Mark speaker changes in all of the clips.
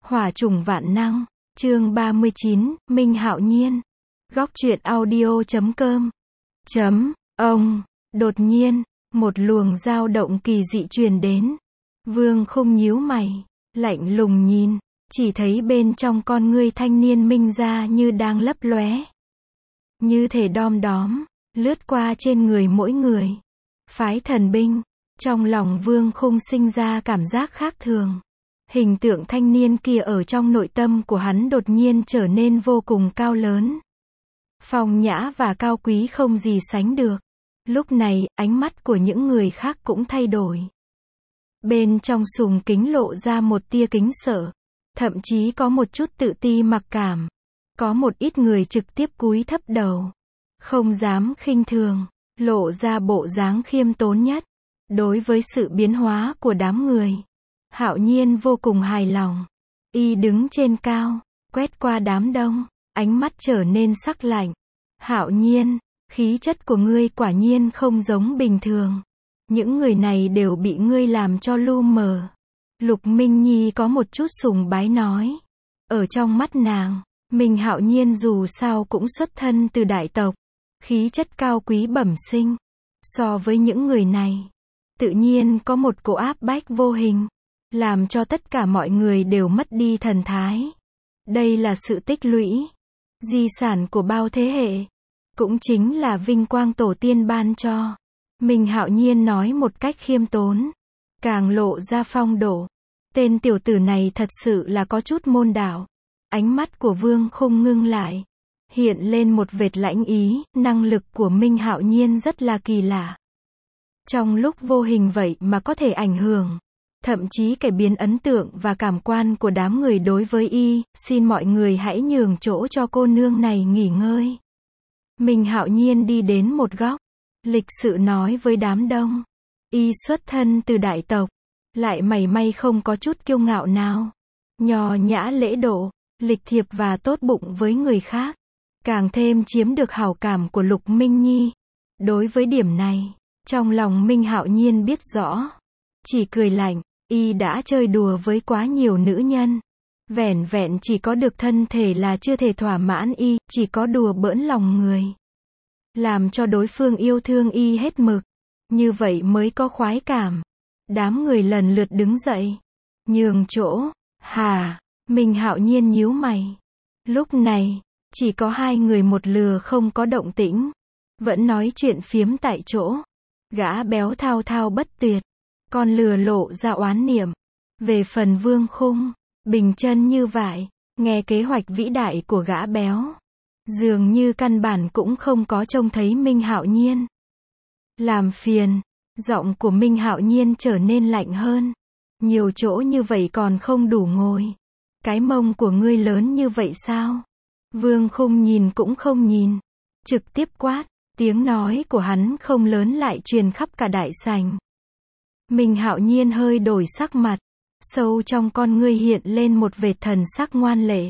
Speaker 1: Hỏa trùng vạn năng, chương 39, Minh Hạo Nhiên. Góc truyện audio.com. Ông, đột nhiên, một luồng dao động kỳ dị truyền đến. Vương Khung nhíu mày, lạnh lùng nhìn, chỉ thấy bên trong con ngươi thanh niên Minh ra như đang lấp lóe. Như thể đom đóm, lướt qua trên người mỗi người. Phái thần binh, trong lòng Vương Khung sinh ra cảm giác khác thường. Hình tượng thanh niên kia ở trong nội tâm của hắn đột nhiên trở nên vô cùng cao lớn. Phong nhã và cao quý không gì sánh được. Lúc này, ánh mắt của những người khác cũng thay đổi. Bên trong sùng kính lộ ra một tia kính sợ. Thậm chí có một chút tự ti mặc cảm. Có một ít người trực tiếp cúi thấp đầu. Không dám khinh thường, lộ ra bộ dáng khiêm tốn nhất. Đối với sự biến hóa của đám người, Hạo Nhiên vô cùng hài lòng. Y đứng trên cao, quét qua đám đông, ánh mắt trở nên sắc lạnh. Hạo Nhiên, khí chất của ngươi quả nhiên không giống bình thường. Những người này đều bị ngươi làm cho lu mờ. Lục Minh Nhi có một chút sùng bái nói. Ở trong mắt nàng, Minh Hạo Nhiên dù sao cũng xuất thân từ đại tộc. Khí chất cao quý bẩm sinh. So với những người này, tự nhiên có một cỗ áp bách vô hình, làm cho tất cả mọi người đều mất đi thần thái. Đây là sự tích lũy, di sản của bao thế hệ, cũng chính là vinh quang tổ tiên ban cho. Minh Hạo Nhiên nói một cách khiêm tốn, càng lộ ra phong độ. Tên tiểu tử này thật sự là có chút môn đạo. Ánh mắt của Vương Khung ngưng lại, hiện lên một vệt lãnh ý. Năng lực của Minh Hạo Nhiên rất là kỳ lạ. Trong lúc vô hình vậy mà có thể ảnh hưởng, thậm chí cải biến ấn tượng và cảm quan của đám người đối với y. Xin mọi người hãy nhường chỗ cho cô nương này nghỉ ngơi. Minh Hạo Nhiên đi đến một góc, lịch sự nói với đám đông. Y xuất thân từ đại tộc, lại mảy may không có chút kiêu ngạo nào. Nho nhã lễ độ, lịch thiệp và tốt bụng với người khác. Càng thêm chiếm được hảo cảm của Lục Minh Nhi. Đối với điểm này, trong lòng Minh Hạo Nhiên biết rõ. Chỉ cười lạnh, y đã chơi đùa với quá nhiều nữ nhân. Vẻn vẹn chỉ có được thân thể là chưa thể thỏa mãn y, chỉ có đùa bỡn lòng người. Làm cho đối phương yêu thương y hết mực. Như vậy mới có khoái cảm. Đám người lần lượt đứng dậy. Nhường chỗ, hà, Minh Hạo Nhiên nhíu mày. Lúc này, chỉ có hai người một lừa không có động tĩnh. Vẫn nói chuyện phiếm tại chỗ. Gã béo thao thao bất tuyệt. Con lừa lộ ra oán niệm. Về phần Vương Khung, bình chân như vậy, nghe kế hoạch vĩ đại của gã béo. Dường như căn bản cũng không có trông thấy Minh Hạo Nhiên. Làm phiền, giọng của Minh Hạo Nhiên trở nên lạnh hơn. Nhiều chỗ như vậy còn không đủ ngồi. Cái mông của ngươi lớn như vậy sao? Vương Khung nhìn cũng không nhìn. Trực tiếp quát, tiếng nói của hắn không lớn lại truyền khắp cả đại sảnh. Minh Hạo Nhiên hơi đổi sắc mặt. Sâu trong con ngươi hiện lên một vệt thần sắc ngoan lệ.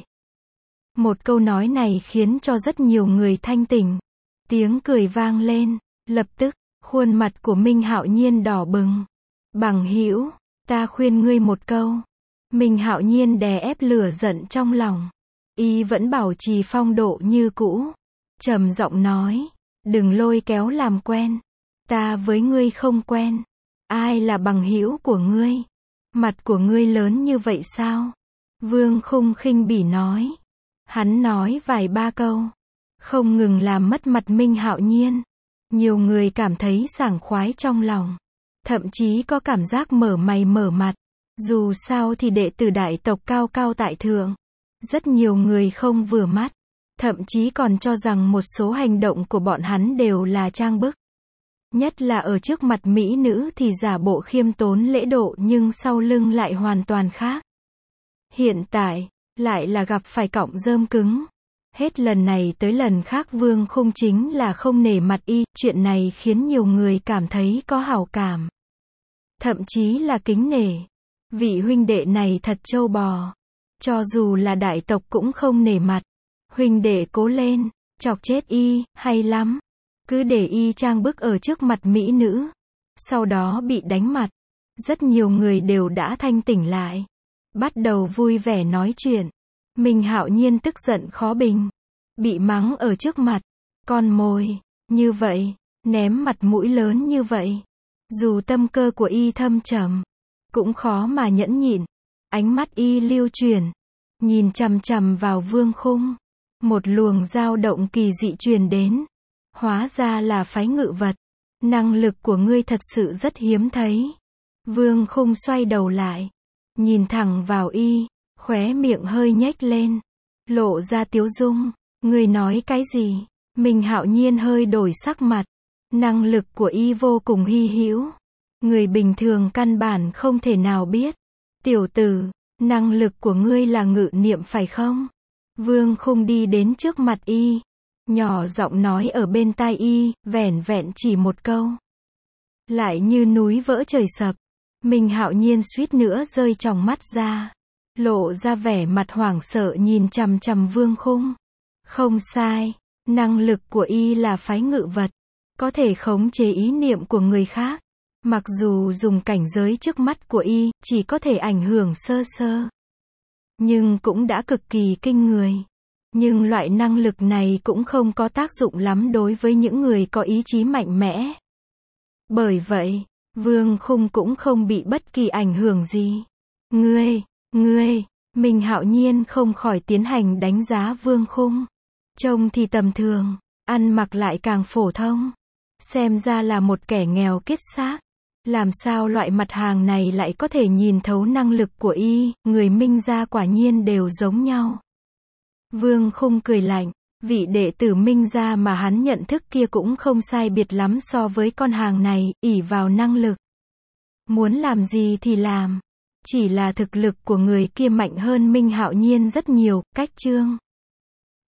Speaker 1: Một câu nói này khiến cho rất nhiều người thanh tỉnh. Tiếng cười vang lên. Lập tức, khuôn mặt của Minh Hạo Nhiên đỏ bừng. Bằng hữu, ta khuyên ngươi một câu. Minh Hạo Nhiên đè ép lửa giận trong lòng. Y vẫn bảo trì phong độ như cũ. Trầm giọng nói, đừng lôi kéo làm quen. Ta với ngươi không quen. Ai là bằng hữu của ngươi? Mặt của ngươi lớn như vậy sao? Vương Khung khinh bỉ nói. Hắn nói vài ba câu, không ngừng làm mất mặt Minh Hạo Nhiên. Nhiều người cảm thấy sảng khoái trong lòng. Thậm chí có cảm giác mở mày mở mặt. Dù sao thì đệ tử đại tộc cao cao tại thượng. Rất nhiều người không vừa mắt. Thậm chí còn cho rằng một số hành động của bọn hắn đều là trang bức. Nhất là ở trước mặt mỹ nữ thì giả bộ khiêm tốn lễ độ nhưng sau lưng lại hoàn toàn khác. Hiện tại, lại là gặp phải cọng rơm cứng. Hết lần này tới lần khác Vương Khung chính là không nể mặt y. Chuyện này khiến nhiều người cảm thấy có hảo cảm. Thậm chí là kính nể. Vị huynh đệ này thật trâu bò. Cho dù là đại tộc cũng không nể mặt. Huynh đệ cố lên, chọc chết y, hay lắm. Cứ để y trang bức ở trước mặt mỹ nữ. Sau đó bị đánh mặt. Rất nhiều người đều đã thanh tỉnh lại. bắt đầu vui vẻ nói chuyện. Minh Hạo Nhiên tức giận khó bình. Bị mắng ở trước mặt. Con mồi. Như vậy. Ném mặt mũi lớn như vậy. Dù tâm cơ của y thâm trầm. Cũng khó mà nhẫn nhịn. Ánh mắt y lưu chuyển. Nhìn chằm chằm vào Vương Khung. Một luồng dao động kỳ dị truyền đến. Hóa ra là phái ngự vật. Năng lực của ngươi thật sự rất hiếm thấy. Vương Khung xoay đầu lại. Nhìn thẳng vào y. Khóe miệng hơi nhếch lên. Lộ ra tiếu dung. Ngươi nói cái gì? Minh Hạo Nhiên hơi đổi sắc mặt. Năng lực của y vô cùng hy hữu. Người bình thường căn bản không thể nào biết. Tiểu tử, năng lực của ngươi là ngự niệm phải không? Vương Khung đi đến trước mặt y. Nhỏ giọng nói ở bên tai y, vẻn vẹn chỉ một câu. Lại như núi vỡ trời sập. Minh Hạo Nhiên suýt nữa rơi tròng mắt ra. Lộ ra vẻ mặt hoảng sợ nhìn chằm chằm Vương Khung. Không sai, năng lực của y là phái ngự vật. Có thể khống chế ý niệm của người khác. Mặc dù dùng cảnh giới trước mắt của y, chỉ có thể ảnh hưởng sơ sơ. Nhưng cũng đã cực kỳ kinh người. Nhưng loại năng lực này cũng không có tác dụng lắm đối với những người có ý chí mạnh mẽ. Bởi vậy, Vương Khung cũng không bị bất kỳ ảnh hưởng gì. Ngươi, Minh Hạo Nhiên không khỏi tiến hành đánh giá Vương Khung. Trông thì tầm thường, ăn mặc lại càng phổ thông. Xem ra là một kẻ nghèo kiết xác. Làm sao loại mặt hàng này lại có thể nhìn thấu năng lực của y, người Minh gia quả nhiên đều giống nhau. Vương Khung cười lạnh, vị đệ tử Minh gia mà hắn nhận thức kia cũng không sai biệt lắm so với con hàng này, ỷ vào năng lực. Muốn làm gì thì làm. Chỉ là thực lực của người kia mạnh hơn Minh Hạo Nhiên rất nhiều, cách chương.